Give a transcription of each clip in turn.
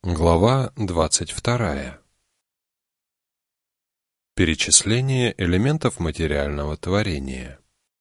Глава 22. Перечисление элементов материального творения.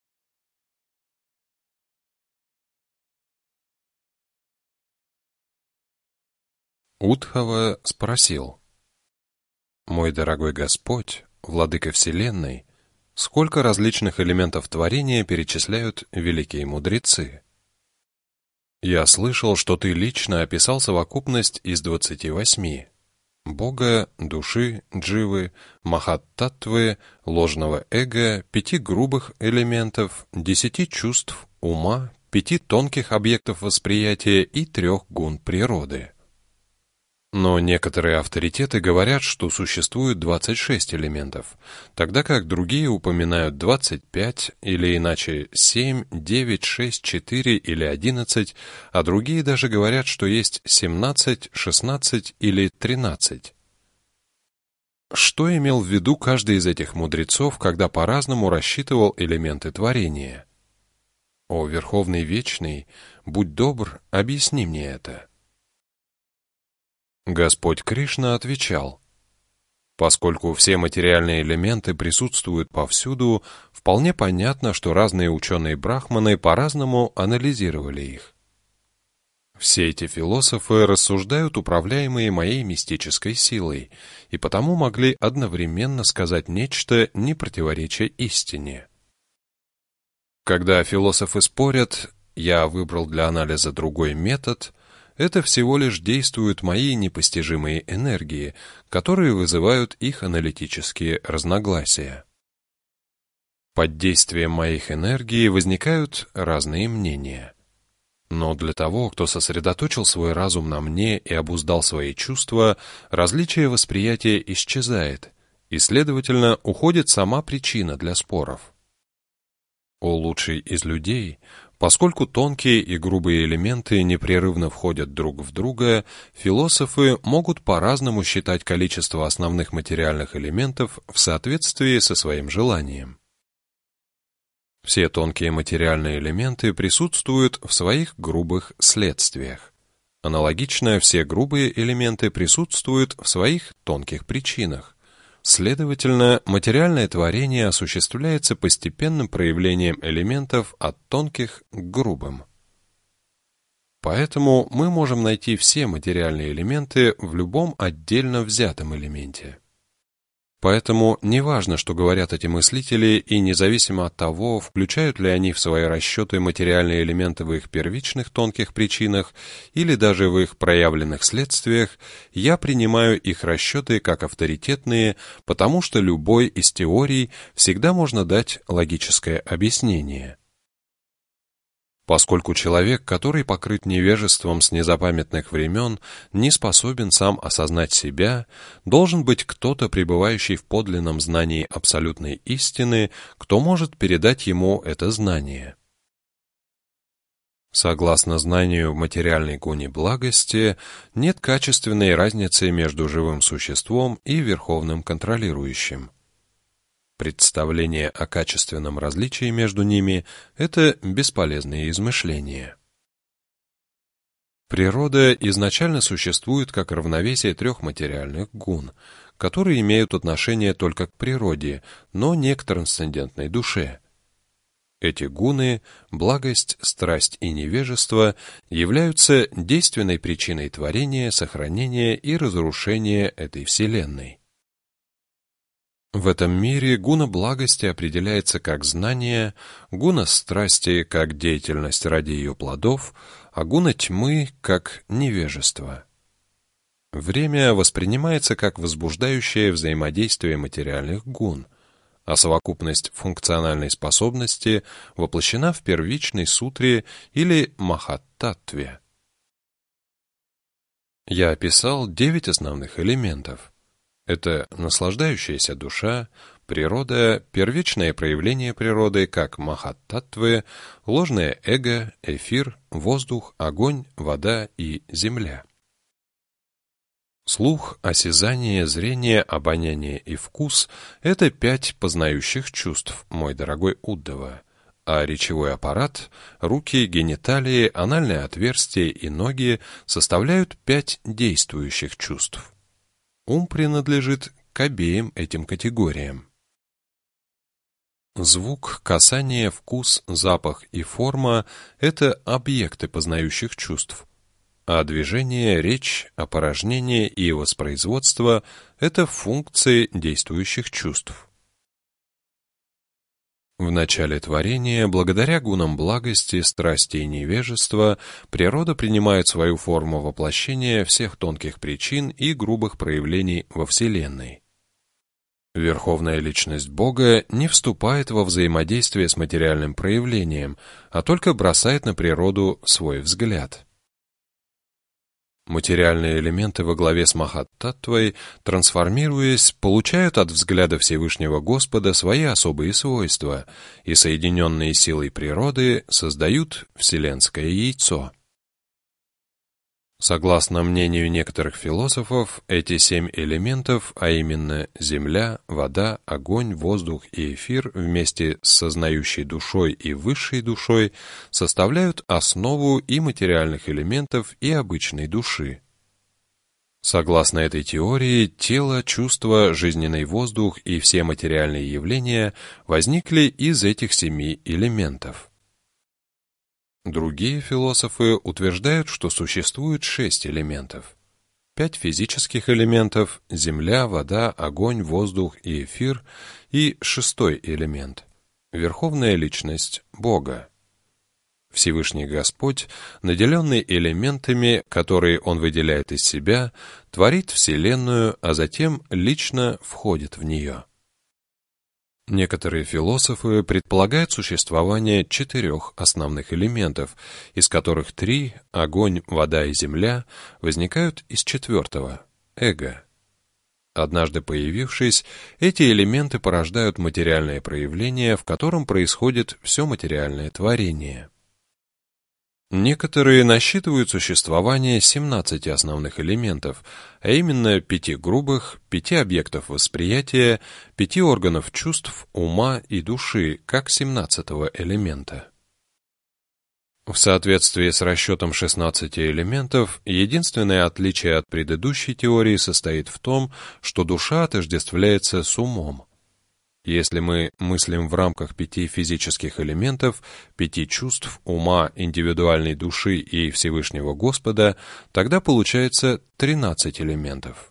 Удхава спросил: «Мой дорогой Господь, Владыка Вселенной, сколько различных элементов творения перечисляют великие мудрецы? Я слышал, что ты лично описал совокупность из 28: Бога, души, дживы, махат-таттвы, ложного эго, 5 грубых элементов, 10 чувств, ума, 5 тонких объектов восприятия и 3 гун природы. Но некоторые авторитеты говорят, что существует 26 элементов, тогда как другие упоминают 25, или иначе 7, 9, 6, 4 или 11, а другие даже говорят, что есть 17, 16 или 13. Что имел в виду каждый из этих мудрецов, когда по-разному рассчитывал элементы творения? О Верховный Вечный, будь добр, объясни мне это». Господь Кришна отвечал: «Поскольку все материальные элементы присутствуют повсюду, вполне понятно, что разные ученые-брахманы по-разному анализировали их. Все эти философы рассуждают, управляемые моей мистической силой, и потому могли одновременно сказать нечто, не противореча истине. Когда философы спорят, я выбрал для анализа другой метод. Это всего лишь действуют мои непостижимые энергии, которые вызывают их аналитические разногласия. Под действием моих энергий возникают разные мнения. Но для того, кто сосредоточил свой разум на мне и обуздал свои чувства, различие восприятия исчезает, и, следовательно, уходит сама причина для споров. О лучший из людей, поскольку тонкие и грубые элементы непрерывно входят друг в друга, философы могут по-разному считать количество основных материальных элементов в соответствии со своим желанием. Все тонкие материальные элементы присутствуют в своих грубых следствиях. Аналогично, все грубые элементы присутствуют в своих тонких причинах. Следовательно, материальное творение осуществляется постепенным проявлением элементов от тонких к грубым. Поэтому мы можем найти все материальные элементы в любом отдельно взятом элементе. Поэтому неважно, что говорят эти мыслители, и независимо от того, включают ли они в свои расчеты материальные элементы в их первичных тонких причинах или даже в их проявленных следствиях, я принимаю их расчеты как авторитетные, потому что любой из теорий всегда можно дать логическое объяснение. Поскольку человек, который покрыт невежеством с незапамятных времен, не способен сам осознать себя, должен быть кто-то, пребывающий в подлинном знании абсолютной истины, кто может передать ему это знание. Согласно знанию в материальной гуне благости, нет качественной разницы между живым существом и верховным контролирующим. Представление о качественном различии между ними – это бесполезные измышления. Природа изначально существует как равновесие 3 материальных гун, которые имеют отношение только к природе, но не к трансцендентной душе. Эти гуны – благость, страсть и невежество – являются действенной причиной творения, сохранения и разрушения этой Вселенной. В этом мире гуна благости определяется как знание, гуна страсти как деятельность ради ее плодов, а гуна тьмы как невежество. Время воспринимается как возбуждающее взаимодействие материальных гун, а совокупность функциональной способности воплощена в первичной сутре или махат-таттве. Я описал 9 основных элементов. Это наслаждающаяся душа, природа, первичное проявление природы, как махат-таттвы, ложное эго, эфир, воздух, огонь, вода и земля. Слух, осязание, зрение, обоняние и вкус – это 5 познающих чувств, мой дорогой Уддава, а речевой аппарат, руки, гениталии, анальное отверстие и ноги составляют 5 действующих чувств. Ум принадлежит к обеим этим категориям. Звук, касание, вкус, запах и форма – это объекты познающих чувств, а движение, речь, опорожнение и воспроизводство – это функции действующих чувств. В начале творения, благодаря гунам благости, страсти и невежества, природа принимает свою форму воплощения всех тонких причин и грубых проявлений во Вселенной. Верховная личность Бога не вступает во взаимодействие с материальным проявлением, а только бросает на природу свой взгляд. Материальные элементы во главе с Махат-таттвой, трансформируясь, получают от взгляда Всевышнего Господа свои особые свойства и, соединенные силой природы, создают вселенское яйцо. Согласно мнению некоторых философов, эти 7 элементов, а именно земля, вода, огонь, воздух и эфир вместе с сознающей душой и высшей душой составляют основу и материальных элементов, и обычной души. Согласно этой теории, тело, чувства, жизненный воздух и все материальные явления возникли из этих 7 элементов. Другие философы утверждают, что существует 6 элементов. 5 физических элементов – земля, вода, огонь, воздух и эфир, и 6-й элемент – Верховная Личность Бога. Всевышний Господь, наделенный элементами, которые Он выделяет из себя, творит Вселенную, а затем лично входит в нее. Некоторые философы предполагают существование 4 основных элементов, из которых 3 – огонь, вода и земля – возникают из 4-го – эго. Однажды появившись, эти элементы порождают материальное проявление, в котором происходит все материальное творение. Некоторые насчитывают существование 17 основных элементов, а именно 5 грубых, 5 объектов восприятия, 5 органов чувств, ума и души, как 17-го элемента. В соответствии с расчетом 16 элементов, единственное отличие от предыдущей теории состоит в том, что душа отождествляется с умом. Если мы мыслим в рамках 5 физических элементов, 5 чувств, ума, индивидуальной души и Всевышнего Господа, тогда получается 13 элементов.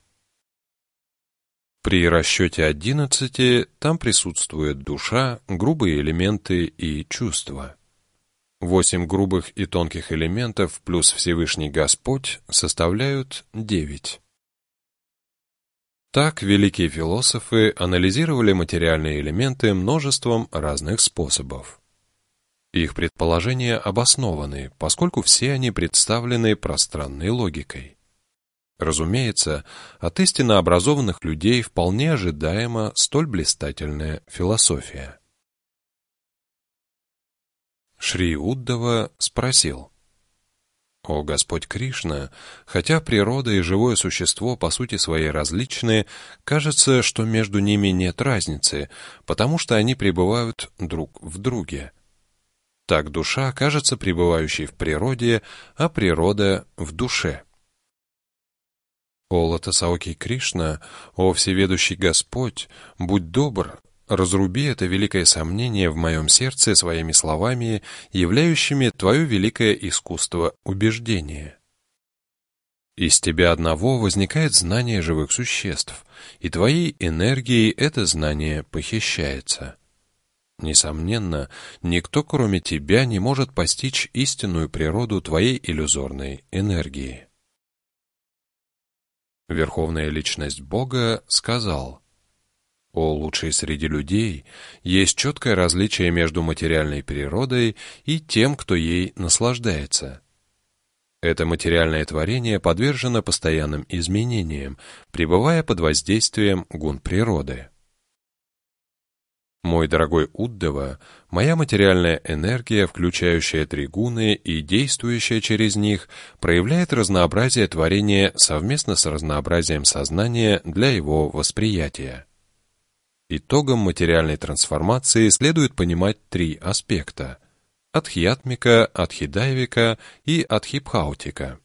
При расчете 11 там присутствует душа, грубые элементы и чувства. 8 грубых и тонких элементов плюс Всевышний Господь составляют 9. Так великие философы анализировали материальные элементы множеством разных способов. Их предположения обоснованы, поскольку все они представлены пространной логикой. Разумеется, от истинно образованных людей вполне ожидаема столь блистательная философия. Шри Уддава спросил: «О Господь Кришна, хотя природа и живое существо по сути своей различны, кажется, что между ними нет разницы, потому что они пребывают друг в друге. Так душа кажется пребывающей в природе, а природа в душе». «О Лотосаоки Кришна, о всеведущий Господь, будь добр, разруби это великое сомнение в моем сердце своими словами, являющими твое великое искусство убеждения. Из тебя одного возникает знание живых существ, и твоей энергией это знание похищается. Несомненно, никто, кроме тебя, не может постичь истинную природу твоей иллюзорной энергии». Верховная Личность Бога сказал: «О лучший среди людей, есть четкое различие между материальной природой и тем, кто ей наслаждается. Это материальное творение подвержено постоянным изменениям, пребывая под воздействием гун природы. Мой дорогой Уддава, моя материальная энергия, включающая 3 гуны и действующая через них, проявляет разнообразие творения совместно с разнообразием сознания для его восприятия. Итогом материальной трансформации следует понимать три аспекта: адхьятмика, адхидайвика и адхибхаутика.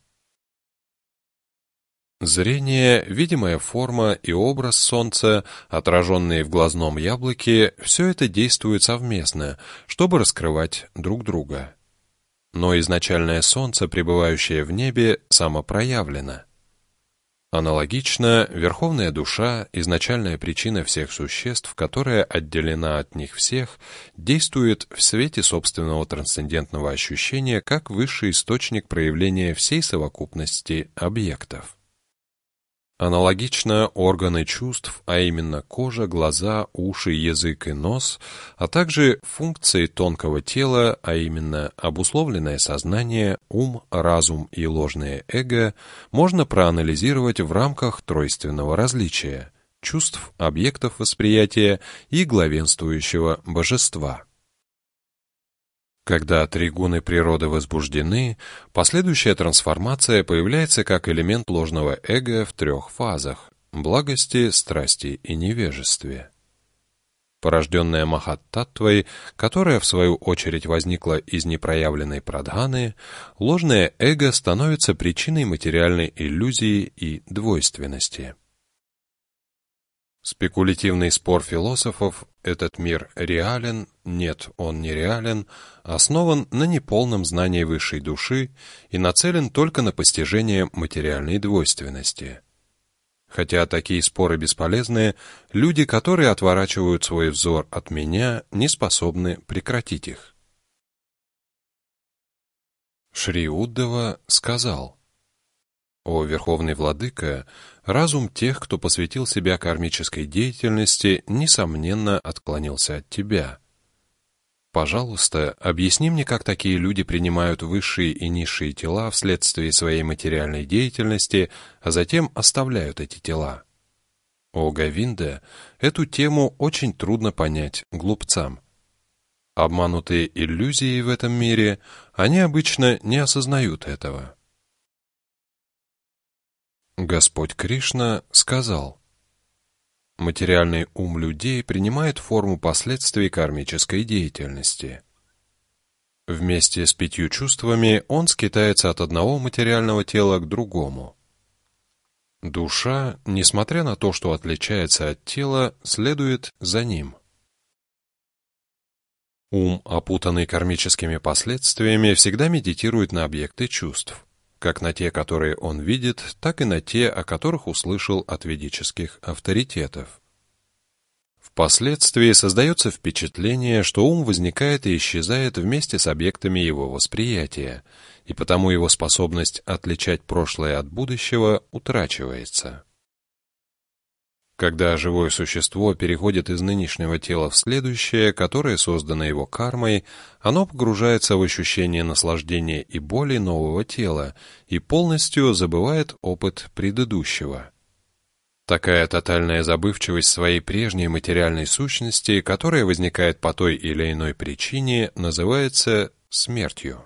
Зрение, видимая форма и образ Солнца, отраженные в глазном яблоке, все это действует совместно, чтобы раскрывать друг друга. Но изначальное Солнце, пребывающее в небе, самопроявлено. Аналогично, Верховная Душа, изначальная причина всех существ, которая отделена от них всех, действует в свете собственного трансцендентного ощущения как высший источник проявления всей совокупности объектов. Аналогично, органы чувств, а именно кожа, глаза, уши, язык и нос, а также функции тонкого тела, а именно обусловленное сознание, ум, разум и ложное эго, можно проанализировать в рамках тройственного различия – чувств, объектов восприятия и главенствующего божества. Когда тригуны природы возбуждены, последующая трансформация появляется как элемент ложного эго в трех фазах – благости, страсти и невежестве. Порожденная Махат-таттвой, которая в свою очередь возникла из непроявленной прадханы, ложное эго становится причиной материальной иллюзии и двойственности. Спекулятивный спор философов «этот мир реален, нет, он нереален» основан на неполном знании высшей души и нацелен только на постижение материальной двойственности. Хотя такие споры бесполезны, люди, которые отворачивают свой взор от меня, не способны прекратить их. Шри Уддава сказал: «О Верховный Владыка, разум тех, кто посвятил себя кармической деятельности, несомненно отклонился от тебя. Пожалуйста, объясни мне, как такие люди принимают высшие и низшие тела вследствие своей материальной деятельности, а затем оставляют эти тела. О Говинда, эту тему очень трудно понять глупцам. Обманутые иллюзией в этом мире, они обычно не осознают этого». Господь Кришна сказал: «Материальный ум людей принимает форму последствий кармической деятельности. Вместе с 5 чувствами он скитается от одного материального тела к другому. Душа, несмотря на то, что отличается от тела, следует за ним. Ум, опутанный кармическими последствиями, всегда медитирует на объекты чувств, как на те, которые он видит, так и на те, о которых услышал от ведических авторитетов. Впоследствии создается впечатление, что ум возникает и исчезает вместе с объектами его восприятия, и потому его способность отличать прошлое от будущего утрачивается. Когда живое существо переходит из нынешнего тела в следующее, которое создано его кармой, оно погружается в ощущение наслаждения и боли нового тела и полностью забывает опыт предыдущего. Такая тотальная забывчивость своей прежней материальной сущности, которая возникает по той или иной причине, называется смертью.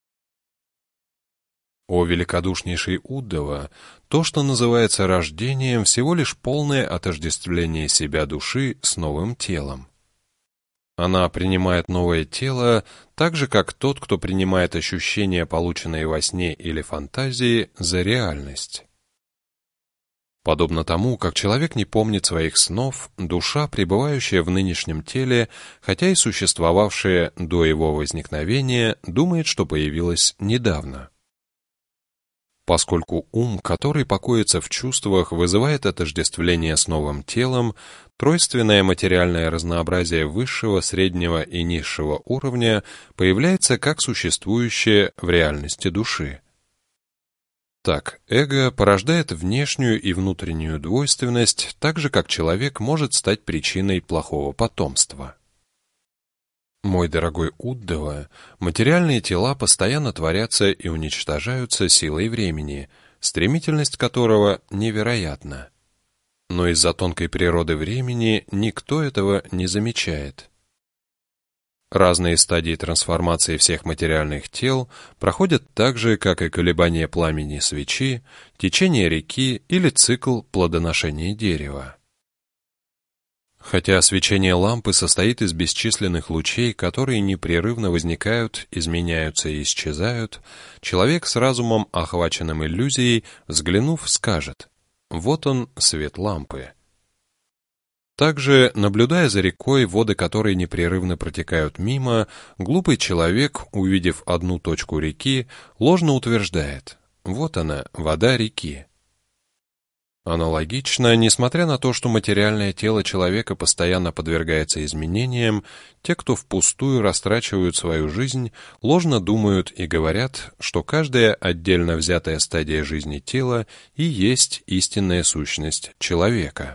О великодушнейший Уддава, то, что называется рождением, всего лишь полное отождествление себя души с новым телом. Она принимает новое тело, так же, как тот, кто принимает ощущения, полученные во сне или фантазии, за реальность. Подобно тому, как человек не помнит своих снов, душа, пребывающая в нынешнем теле, хотя и существовавшая до его возникновения, думает, что появилась недавно. Поскольку ум, который покоится в чувствах, вызывает отождествление с новым телом, тройственное материальное разнообразие высшего, среднего и низшего уровня появляется как существующее в реальности души. Так, эго порождает внешнюю и внутреннюю двойственность, так же, как человек может стать причиной плохого потомства. Мой дорогой Уддава, материальные тела постоянно творятся и уничтожаются силой времени, стремительность которого невероятна. Но из-за тонкой природы времени никто этого не замечает. Разные стадии трансформации всех материальных тел проходят так же, как и колебания пламени свечи, течение реки или цикл плодоношения дерева. Хотя свечение лампы состоит из бесчисленных лучей, которые непрерывно возникают, изменяются и исчезают, человек с разумом, охваченным иллюзией, взглянув, скажет: «Вот он, свет лампы». Также, наблюдая за рекой, воды которой непрерывно протекают мимо, глупый человек, увидев одну точку реки, ложно утверждает: «Вот она, вода реки». Аналогично, несмотря на то, что материальное тело человека постоянно подвергается изменениям, те, кто впустую растрачивают свою жизнь, ложно думают и говорят, что каждая отдельно взятая стадия жизни тела и есть истинная сущность человека.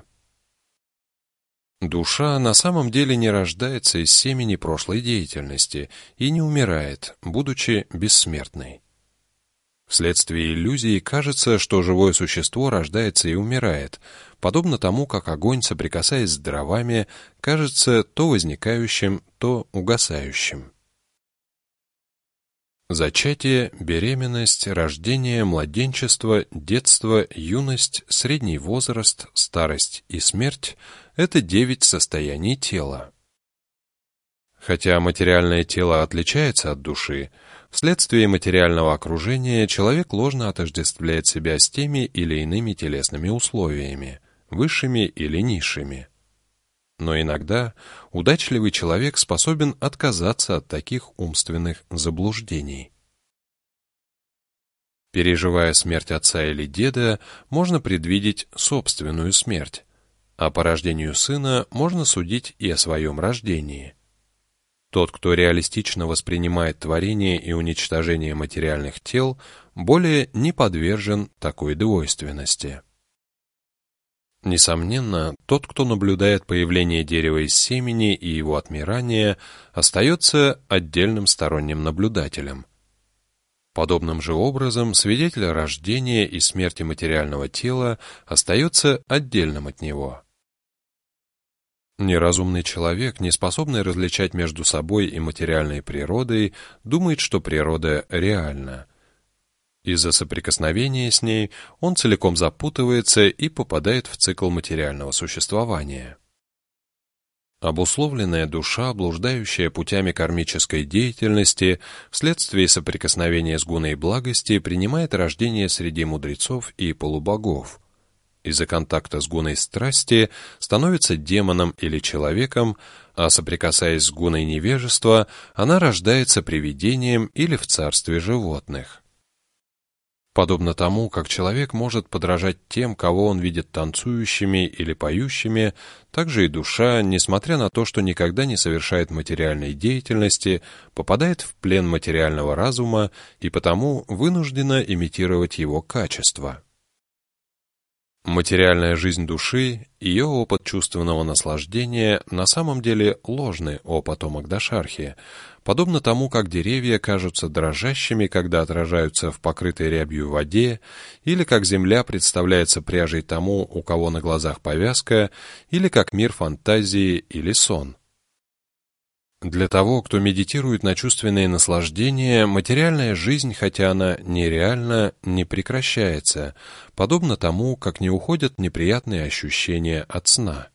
Душа на самом деле не рождается из семени прошлой деятельности и не умирает, будучи бессмертной. Вследствие иллюзии кажется, что живое существо рождается и умирает, подобно тому, как огонь, соприкасаясь с дровами, кажется то возникающим, то угасающим. Зачатие, беременность, рождение, младенчество, детство, юность, средний возраст, старость и смерть – это 9 состояний тела. Хотя материальное тело отличается от души, вследствие материального окружения человек ложно отождествляет себя с теми или иными телесными условиями, высшими или низшими. Но иногда удачливый человек способен отказаться от таких умственных заблуждений. Переживая смерть отца или деда, можно предвидеть собственную смерть, а по рождению сына можно судить и о своем рождении. Тот, кто реалистично воспринимает творение и уничтожение материальных тел, более не подвержен такой двойственности. Несомненно, тот, кто наблюдает появление дерева из семени и его отмирание, остается отдельным сторонним наблюдателем. Подобным же образом свидетель рождения и смерти материального тела остается отдельным от него. Неразумный человек, не способный различать между собой и материальной природой, думает, что природа реальна. Из-за соприкосновения с ней он целиком запутывается и попадает в цикл материального существования. Обусловленная душа, блуждающая путями кармической деятельности, вследствие соприкосновения с гуной благости, принимает рождение среди мудрецов и полубогов. Из-за контакта с гуной страсти становится демоном или человеком, а соприкасаясь с гуной невежества, она рождается привидением или в царстве животных. Подобно тому, как человек может подражать тем, кого он видит танцующими или поющими, так же и душа, несмотря на то, что никогда не совершает материальной деятельности, попадает в плен материального разума и потому вынуждена имитировать его качества. Материальная жизнь души, ее опыт чувственного наслаждения на самом деле ложный опыт о Магдашархе, подобно тому, как деревья кажутся дрожащими, когда отражаются в покрытой рябью воде, или как земля представляется пряжей тому, у кого на глазах повязка, или как мир фантазии или сон. Для того, кто медитирует на чувственные наслаждения, материальная жизнь, хотя она нереальна, не прекращается, подобно тому, как не уходят неприятные ощущения от сна.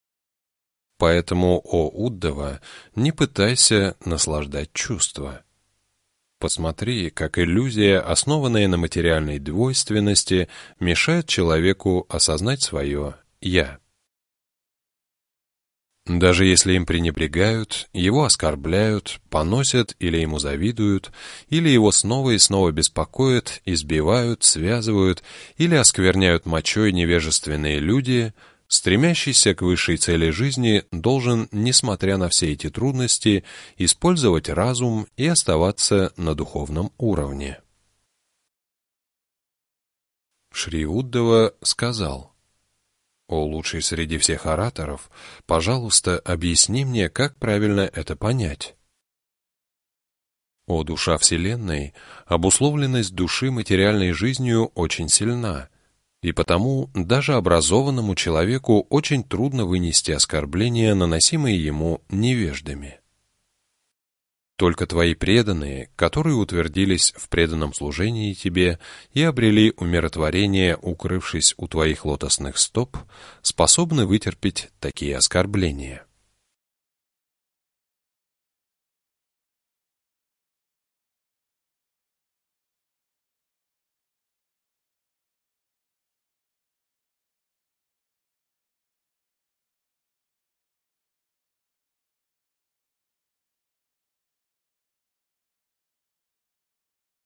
Поэтому, о Уддава, не пытайся наслаждать чувства. Посмотри, как иллюзия, основанная на материальной двойственности, мешает человеку осознать свое «я». Даже если им пренебрегают, его оскорбляют, поносят или ему завидуют, или его снова и снова беспокоят, избивают, связывают или оскверняют мочой невежественные люди, стремящийся к высшей цели жизни должен, несмотря на все эти трудности, использовать разум и оставаться на духовном уровне. Шри Уддава сказал: «О лучший среди всех ораторов, пожалуйста, объясни мне, как правильно это понять». О душа Вселенной, обусловленность души материальной жизнью очень сильна, и потому даже образованному человеку очень трудно вынести оскорбления, наносимые ему невеждами. Только твои преданные, которые утвердились в преданном служении тебе и обрели умиротворение, укрывшись у твоих лотосных стоп, способны вытерпеть такие оскорбления.